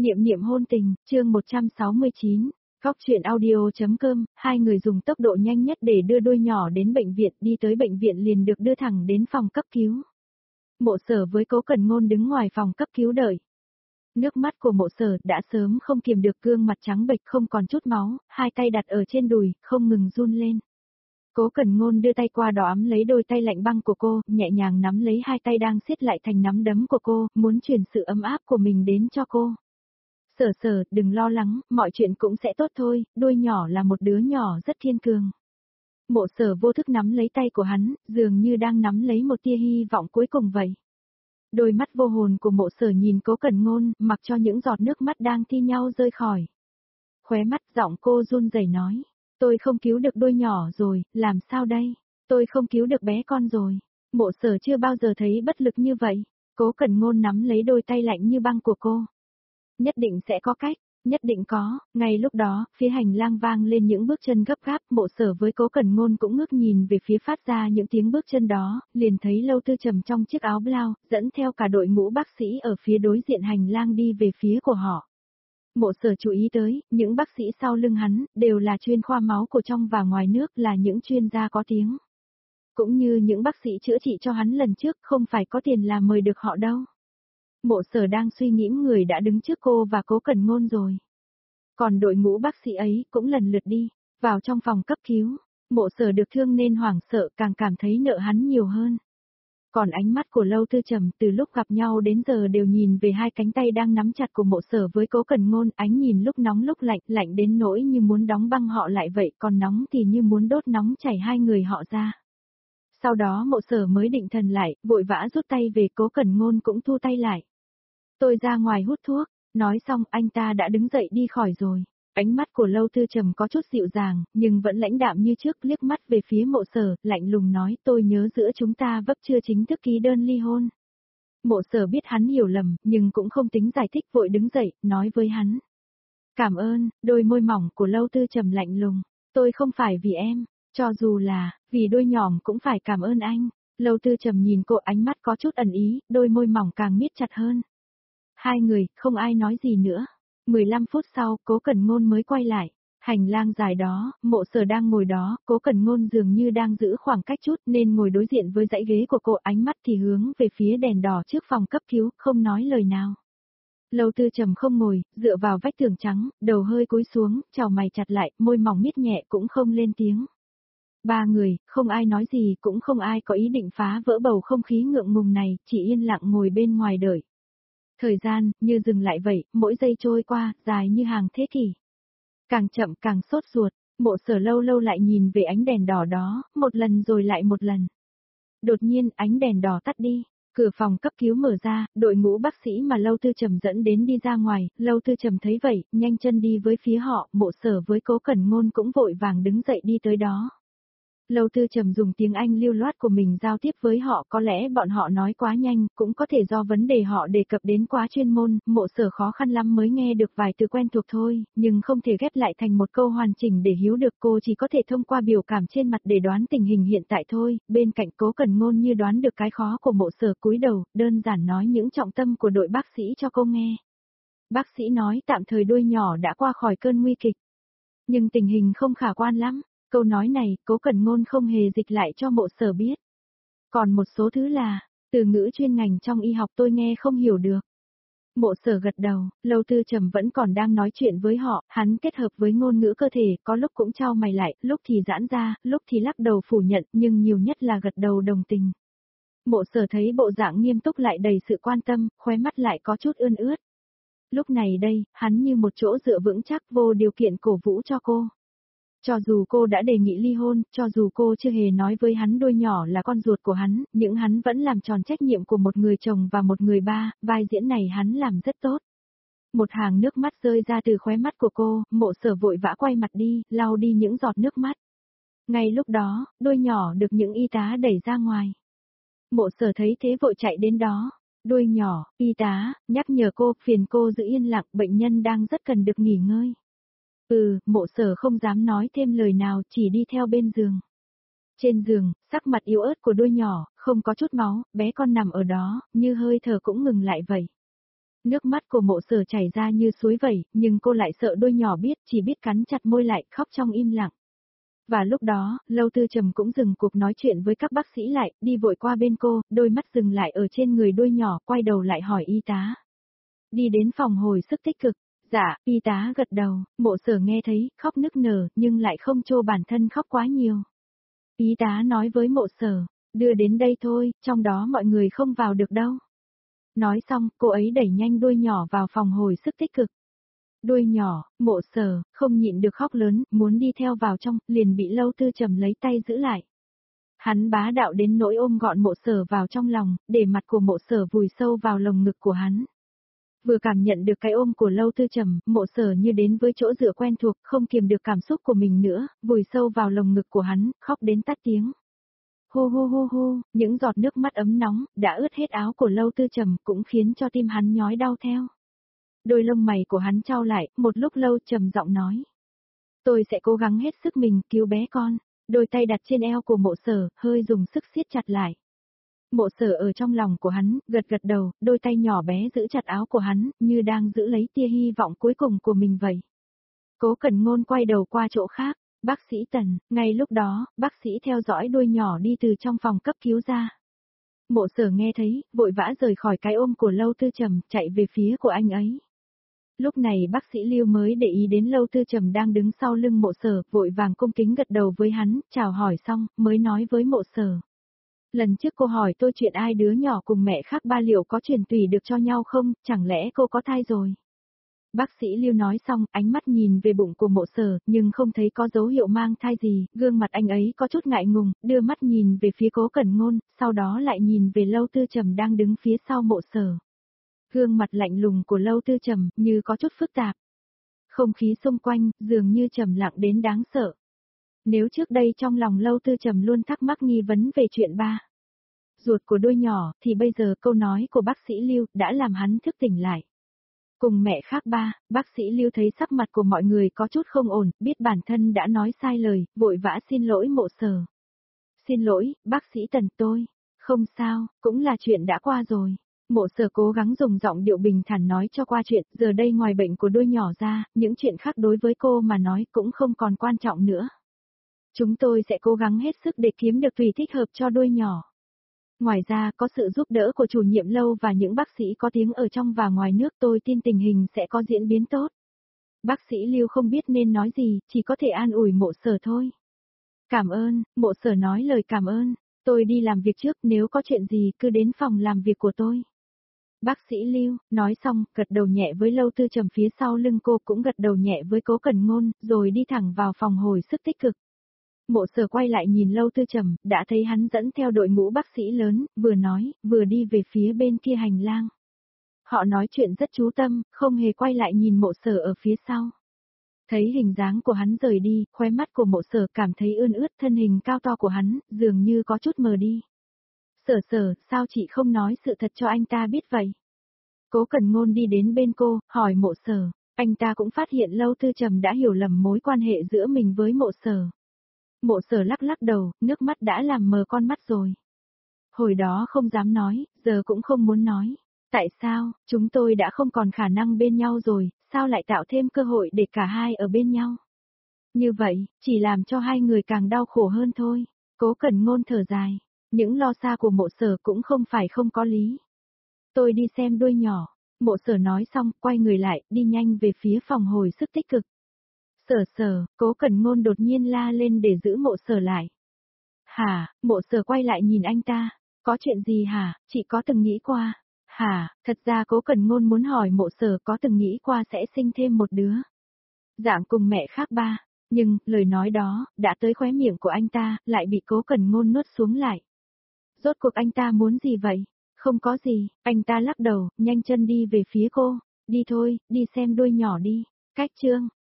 Niệm niệm hôn tình, chương 169, Góc truyện audio.com, hai người dùng tốc độ nhanh nhất để đưa đôi nhỏ đến bệnh viện, đi tới bệnh viện liền được đưa thẳng đến phòng cấp cứu. Mộ Sở với Cố Cẩn Ngôn đứng ngoài phòng cấp cứu đợi. Nước mắt của Mộ Sở đã sớm không kiềm được, gương mặt trắng bệch không còn chút máu, hai tay đặt ở trên đùi, không ngừng run lên. Cố Cẩn Ngôn đưa tay qua đó ấm lấy đôi tay lạnh băng của cô, nhẹ nhàng nắm lấy hai tay đang siết lại thành nắm đấm của cô, muốn truyền sự ấm áp của mình đến cho cô. Sở, đừng lo lắng, mọi chuyện cũng sẽ tốt thôi, đôi nhỏ là một đứa nhỏ rất kiên cường. Mộ Sở vô thức nắm lấy tay của hắn, dường như đang nắm lấy một tia hy vọng cuối cùng vậy. Đôi mắt vô hồn của Mộ Sở nhìn Cố Cẩn Ngôn, mặc cho những giọt nước mắt đang thi nhau rơi khỏi. Khóe mắt giọng cô run rẩy nói, tôi không cứu được đôi nhỏ rồi, làm sao đây? Tôi không cứu được bé con rồi. Mộ Sở chưa bao giờ thấy bất lực như vậy. Cố Cẩn Ngôn nắm lấy đôi tay lạnh như băng của cô. Nhất định sẽ có cách, nhất định có. Ngay lúc đó, phía hành lang vang lên những bước chân gấp gáp, Mộ Sở với Cố Cẩn Ngôn cũng ngước nhìn về phía phát ra những tiếng bước chân đó, liền thấy Lâu Tư Trầm trong chiếc áo blau, dẫn theo cả đội ngũ bác sĩ ở phía đối diện hành lang đi về phía của họ. Mộ Sở chú ý tới, những bác sĩ sau lưng hắn, đều là chuyên khoa máu của trong và ngoài nước, là những chuyên gia có tiếng. Cũng như những bác sĩ chữa trị cho hắn lần trước, không phải có tiền là mời được họ đâu. Mộ Sở đang suy nghĩ người đã đứng trước cô và Cố Cẩn Ngôn rồi. Còn đội ngũ bác sĩ ấy cũng lần lượt đi, vào trong phòng cấp cứu. Mộ Sở được thương nên hoảng sợ, càng cảm thấy nợ hắn nhiều hơn. Còn ánh mắt của Lâu Tư Trầm từ lúc gặp nhau đến giờ đều nhìn về hai cánh tay đang nắm chặt của Mộ Sở với Cố Cẩn Ngôn, ánh nhìn lúc nóng lúc lạnh, lạnh đến nỗi như muốn đóng băng họ lại vậy, còn nóng thì như muốn đốt nóng chảy hai người họ ra. Sau đó Mộ Sở mới định thần lại, vội vã rút tay về, Cố Cẩn Ngôn cũng thu tay lại. Tôi ra ngoài hút thuốc, nói xong anh ta đã đứng dậy đi khỏi rồi. Ánh mắt của Lâu Tư Trầm có chút dịu dàng, nhưng vẫn lãnh đạm như trước, liếc mắt về phía Mộ Sở, lạnh lùng nói, tôi nhớ giữa chúng ta vẫn chưa chính thức ký đơn ly hôn. Mộ Sở biết hắn hiểu lầm, nhưng cũng không tính giải thích, vội đứng dậy, nói với hắn. Cảm ơn. Đôi môi mỏng của Lâu Tư Trầm lạnh lùng, tôi không phải vì em, cho dù là, vì đôi nhỏm cũng phải cảm ơn anh. Lâu Tư Trầm nhìn cô, ánh mắt có chút ẩn ý, đôi môi mỏng càng miết chặt hơn. Hai người, không ai nói gì nữa. 15 phút sau, Cố Cẩn Ngôn mới quay lại. Hành lang dài đó, Mộ Sở đang ngồi đó, Cố Cẩn Ngôn dường như đang giữ khoảng cách chút nên ngồi đối diện với dãy ghế của cô, ánh mắt thì hướng về phía đèn đỏ trước phòng cấp cứu, không nói lời nào. Lâu Tư Trầm không ngồi, dựa vào vách tường trắng, đầu hơi cúi xuống, chào mày chặt lại, môi mỏng miết nhẹ cũng không lên tiếng. Ba người, không ai nói gì, cũng không ai có ý định phá vỡ bầu không khí ngượng ngùng này, chỉ yên lặng ngồi bên ngoài đợi. Thời gian, như dừng lại vậy, mỗi giây trôi qua, dài như hàng thế kỷ. Càng chậm càng sốt ruột, Mộ Sở lâu lâu lại nhìn về ánh đèn đỏ đó, một lần rồi lại một lần. Đột nhiên, ánh đèn đỏ tắt đi, cửa phòng cấp cứu mở ra, đội ngũ bác sĩ mà Lâu Tư Trầm dẫn đến đi ra ngoài, Lâu Tư Trầm thấy vậy, nhanh chân đi với phía họ, Mộ Sở với Cố Cẩn Ngôn cũng vội vàng đứng dậy đi tới đó. Lâu Tư Trầm dùng tiếng Anh lưu loát của mình giao tiếp với họ, có lẽ bọn họ nói quá nhanh, cũng có thể do vấn đề họ đề cập đến quá chuyên môn, Mộ Sở khó khăn lắm mới nghe được vài từ quen thuộc thôi, nhưng không thể ghép lại thành một câu hoàn chỉnh để hiểu được, cô chỉ có thể thông qua biểu cảm trên mặt để đoán tình hình hiện tại thôi. Bên cạnh Cố Cẩn Ngôn như đoán được cái khó của Mộ Sở, cúi đầu, đơn giản nói những trọng tâm của đội bác sĩ cho cô nghe. Bác sĩ nói tạm thời đôi nhỏ đã qua khỏi cơn nguy kịch, nhưng tình hình không khả quan lắm. Câu nói này, Cố Cẩn Ngôn không hề dịch lại cho Mộ Sở biết. Còn một số thứ là, từ ngữ chuyên ngành trong y học tôi nghe không hiểu được. Mộ Sở gật đầu, Lâu Tư Trầm vẫn còn đang nói chuyện với họ, hắn kết hợp với ngôn ngữ cơ thể, có lúc cũng chau mày lại, lúc thì giãn ra, lúc thì lắc đầu phủ nhận, nhưng nhiều nhất là gật đầu đồng tình. Mộ Sở thấy bộ dạng nghiêm túc lại đầy sự quan tâm, khóe mắt lại có chút ươn ướt. Lúc này đây, hắn như một chỗ dựa vững chắc, vô điều kiện cổ vũ cho cô. Cho dù cô đã đề nghị ly hôn, cho dù cô chưa hề nói với hắn đôi nhỏ là con ruột của hắn, nhưng hắn vẫn làm tròn trách nhiệm của một người chồng và một người ba, vai diễn này hắn làm rất tốt. Một hàng nước mắt rơi ra từ khóe mắt của cô, Mộ Sở vội vã quay mặt đi, lau đi những giọt nước mắt. Ngay lúc đó, đôi nhỏ được những y tá đẩy ra ngoài. Mộ Sở thấy thế vội chạy đến đó. Đôi nhỏ, y tá, nhắc nhở cô, phiền cô giữ yên lặng, bệnh nhân đang rất cần được nghỉ ngơi. Mộ Sở không dám nói thêm lời nào, chỉ đi theo bên giường. Trên giường, sắc mặt yếu ớt của đôi nhỏ, không có chút máu, bé con nằm ở đó, như hơi thở cũng ngừng lại vậy. Nước mắt của Mộ Sở chảy ra như suối vẩy, nhưng cô lại sợ đôi nhỏ biết, chỉ biết cắn chặt môi lại, khóc trong im lặng. Và lúc đó, Lâu Tư Trầm cũng dừng cuộc nói chuyện với các bác sĩ lại, đi vội qua bên cô, đôi mắt dừng lại ở trên người đôi nhỏ, quay đầu lại hỏi y tá. Đi đến phòng hồi sức tích cực. Dạ, y tá gật đầu, Mộ Sở nghe thấy, khóc nức nở, nhưng lại không cho bản thân khóc quá nhiều. Y tá nói với Mộ Sở, đưa đến đây thôi, trong đó mọi người không vào được đâu. Nói xong, cô ấy đẩy nhanh đuôi nhỏ vào phòng hồi sức tích cực. Đuôi nhỏ, Mộ Sở, không nhịn được khóc lớn, muốn đi theo vào trong, liền bị Lâu Tư Trầm lấy tay giữ lại. Hắn bá đạo đến nỗi ôm gọn Mộ Sở vào trong lòng, để mặt của Mộ Sở vùi sâu vào lồng ngực của hắn. Vừa cảm nhận được cái ôm của Lâu Tư Trầm, Mộ Sở như đến với chỗ dựa quen thuộc, không kiềm được cảm xúc của mình nữa, vùi sâu vào lồng ngực của hắn, khóc đến tắt tiếng. Hô hô hô hô, những giọt nước mắt ấm nóng, đã ướt hết áo của Lâu Tư Trầm, cũng khiến cho tim hắn nhói đau theo. Đôi lông mày của hắn chau lại, một lúc lâu trầm giọng nói. Tôi sẽ cố gắng hết sức mình cứu bé con. Đôi tay đặt trên eo của Mộ Sở, hơi dùng sức siết chặt lại. Mộ Sở ở trong lòng của hắn, gật gật đầu, đôi tay nhỏ bé giữ chặt áo của hắn, như đang giữ lấy tia hy vọng cuối cùng của mình vậy. Cố Cẩn Ngôn quay đầu qua chỗ khác. Bác sĩ Tần, ngay lúc đó, bác sĩ theo dõi đôi nhỏ đi từ trong phòng cấp cứu ra. Mộ Sở nghe thấy, vội vã rời khỏi cái ôm của Lâu Tư Trầm, chạy về phía của anh ấy. Lúc này bác sĩ Lưu mới để ý đến Lâu Tư Trầm đang đứng sau lưng Mộ Sở, vội vàng cung kính gật đầu với hắn, chào hỏi xong, mới nói với Mộ Sở. Lần trước cô hỏi tôi chuyện ai đứa nhỏ cùng mẹ khác ba liệu có truyền tùy được cho nhau không, chẳng lẽ cô có thai rồi? Bác sĩ Lưu nói xong, ánh mắt nhìn về bụng của Mộ Sở, nhưng không thấy có dấu hiệu mang thai gì, gương mặt anh ấy có chút ngại ngùng, đưa mắt nhìn về phía Cố Cẩn Ngôn, sau đó lại nhìn về Lâu Tư Trầm đang đứng phía sau Mộ Sở. Gương mặt lạnh lùng của Lâu Tư Trầm, như có chút phức tạp. Không khí xung quanh, dường như trầm lặng đến đáng sợ. Nếu trước đây trong lòng Lâu Tư Trầm luôn thắc mắc nghi vấn về chuyện ba ruột của đôi nhỏ, thì bây giờ câu nói của bác sĩ Lưu đã làm hắn thức tỉnh lại. Cùng mẹ khác ba, bác sĩ Lưu thấy sắc mặt của mọi người có chút không ổn, biết bản thân đã nói sai lời, vội vã xin lỗi Mộ Sở. Xin lỗi, bác sĩ Tần tôi. Không sao, cũng là chuyện đã qua rồi. Mộ Sở cố gắng dùng giọng điệu bình thản nói cho qua chuyện, giờ đây ngoài bệnh của đôi nhỏ ra, những chuyện khác đối với cô mà nói cũng không còn quan trọng nữa. Chúng tôi sẽ cố gắng hết sức để kiếm được tùy thích hợp cho đôi nhỏ. Ngoài ra, có sự giúp đỡ của chủ nhiệm Lâu và những bác sĩ có tiếng ở trong và ngoài nước, tôi tin tình hình sẽ có diễn biến tốt. Bác sĩ Lưu không biết nên nói gì, chỉ có thể an ủi Mộ Sở thôi. Cảm ơn, Mộ Sở nói lời cảm ơn. Tôi đi làm việc trước, nếu có chuyện gì cứ đến phòng làm việc của tôi. Bác sĩ Lưu, nói xong, gật đầu nhẹ với Lâu Tư Trầm phía sau lưng cô, cũng gật đầu nhẹ với Cố Cẩn Ngôn, rồi đi thẳng vào phòng hồi sức tích cực. Mộ Sở quay lại nhìn Lâu Tư Trầm, đã thấy hắn dẫn theo đội ngũ bác sĩ lớn, vừa nói, vừa đi về phía bên kia hành lang. Họ nói chuyện rất chú tâm, không hề quay lại nhìn Mộ Sở ở phía sau. Thấy hình dáng của hắn rời đi, khóe mắt của Mộ Sở cảm thấy ươn ướt, thân hình cao to của hắn, dường như có chút mờ đi. Sở, sao chị không nói sự thật cho anh ta biết vậy? Cố Cẩn Ngôn đi đến bên cô, hỏi Mộ Sở, anh ta cũng phát hiện Lâu Tư Trầm đã hiểu lầm mối quan hệ giữa mình với Mộ Sở. Mộ Sở lắc lắc đầu, nước mắt đã làm mờ con mắt rồi. Hồi đó không dám nói, giờ cũng không muốn nói. Tại sao, chúng tôi đã không còn khả năng bên nhau rồi, sao lại tạo thêm cơ hội để cả hai ở bên nhau? Như vậy, chỉ làm cho hai người càng đau khổ hơn thôi. Cố Cẩn Ngôn thở dài, những lo xa của Mộ Sở cũng không phải không có lý. Tôi đi xem đôi nhỏ. Mộ Sở nói xong, quay người lại, đi nhanh về phía phòng hồi sức tích cực. Sở, Cố Cẩn Ngôn đột nhiên la lên để giữ Mộ Sở lại. Hả, Mộ Sở quay lại nhìn anh ta. Có chuyện gì hả, chị có từng nghĩ qua? Hả, thật ra Cố Cẩn Ngôn muốn hỏi Mộ Sở có từng nghĩ qua sẽ sinh thêm một đứa. Dạng cùng mẹ khác ba. Nhưng, lời nói đó, đã tới khóe miệng của anh ta, lại bị Cố Cẩn Ngôn nuốt xuống lại. Rốt cuộc anh ta muốn gì vậy? Không có gì, anh ta lắc đầu, nhanh chân đi về phía cô. Đi thôi, đi xem đôi nhỏ đi. Cách chương